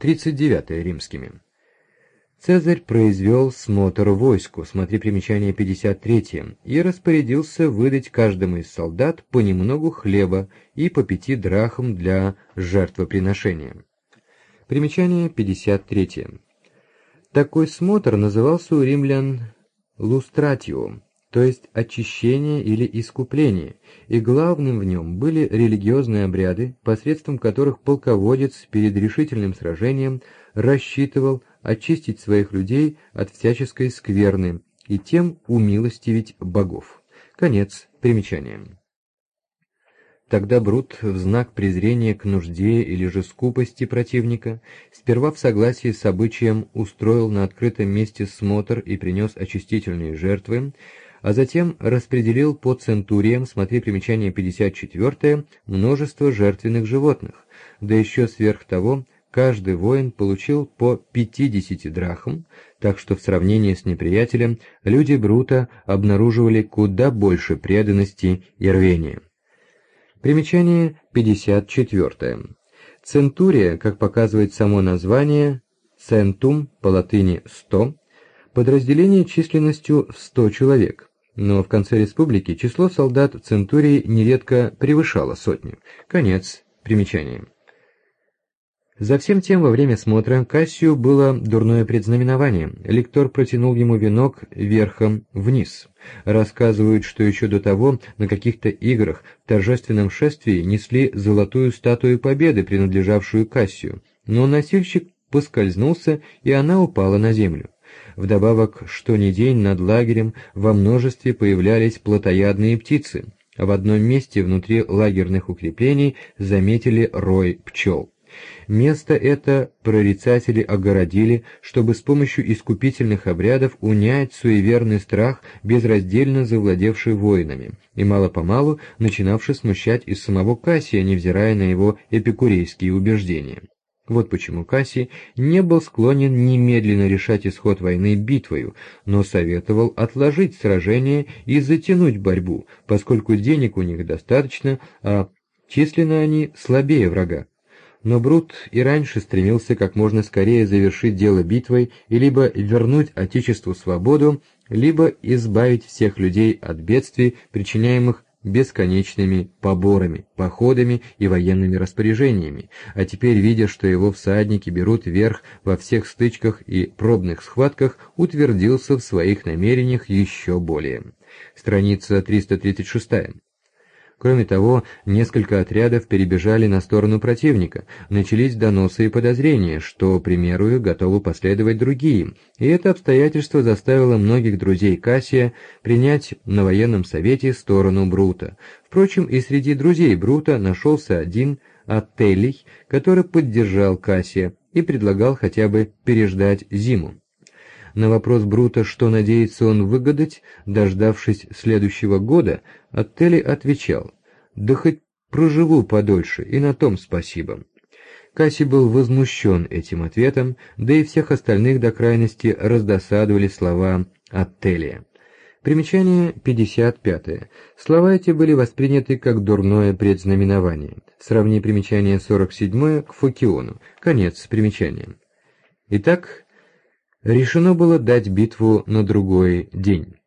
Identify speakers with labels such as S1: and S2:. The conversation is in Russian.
S1: 39 римскими. Цезарь произвел смотр войску, смотри примечание 53, и распорядился выдать каждому из солдат понемногу хлеба и по 5 драхм для жертвоприношения. Примечание 53. Такой смотр назывался у римлян лустратио, то есть очищение или искупление, и главным в нем были религиозные обряды, посредством которых полководец перед решительным сражением рассчитывал очистить своих людей от всяческой скверны и тем умилостивить богов. Конец примечания. Тогда Брут в знак презрения к нужде или же скупости противника сперва в согласии с обычаем устроил на открытом месте смотр и принес очистительные жертвы, а затем распределил по центуриям, смотри примечание 54, множество жертвенных животных, да еще сверх того каждый воин получил по 50 драхм, так что в сравнении с неприятелем люди Брута обнаруживали куда больше преданности и рвения. Примечание 54. Центурия, как показывает само название, центум, по латыни 100, подразделение численностью в 100 человек, но в конце республики число солдат центурии нередко превышало сотню. Конец примечания. За всем тем во время смотра Кассию было дурное предзнаменование. Лектор протянул ему венок верхом вниз. Рассказывают, что еще до того на каких-то играх в торжественном шествии несли золотую статую победы, принадлежавшую Кассию, но носильщик поскользнулся, и она упала на землю. Вдобавок, что ни день над лагерем во множестве появлялись плотоядные птицы, а в одном месте внутри лагерных укреплений заметили рой пчел. Место это прорицатели огородили, чтобы с помощью искупительных обрядов унять суеверный страх, безраздельно завладевший воинами, и мало-помалу начинавший смущать и самого Кассия, невзирая на его эпикурейские убеждения. Вот почему Кассий не был склонен немедленно решать исход войны битвою, но советовал отложить сражение и затянуть борьбу, поскольку денег у них достаточно, а численно они слабее врага. Но Брут и раньше стремился как можно скорее завершить дело битвой и либо вернуть Отечеству свободу, либо избавить всех людей от бедствий, причиняемых бесконечными поборами, походами и военными распоряжениями, а теперь, видя, что его всадники берут верх во всех стычках и пробных схватках, утвердился в своих намерениях еще более. Страница 336. Кроме того, несколько отрядов перебежали на сторону противника, начались доносы и подозрения, что примеру готовы последовать другие, и это обстоятельство заставило многих друзей Кассия принять на военном совете сторону Брута. Впрочем, и среди друзей Брута нашелся один Аттелий, который поддержал Кассия и предлагал хотя бы переждать зиму. На вопрос Брута, что надеется он выгадать, дождавшись следующего года, Аттелий отвечал: «Да хоть проживу подольше, и на том спасибо». Кассий был возмущен этим ответом, да и всех остальных до крайности раздосадовали слова Аттелия. Примечание 55. Слова эти были восприняты как дурное предзнаменование. Сравни примечание 47 к Фокиону. Конец примечания. Итак, решено было дать битву на другой день.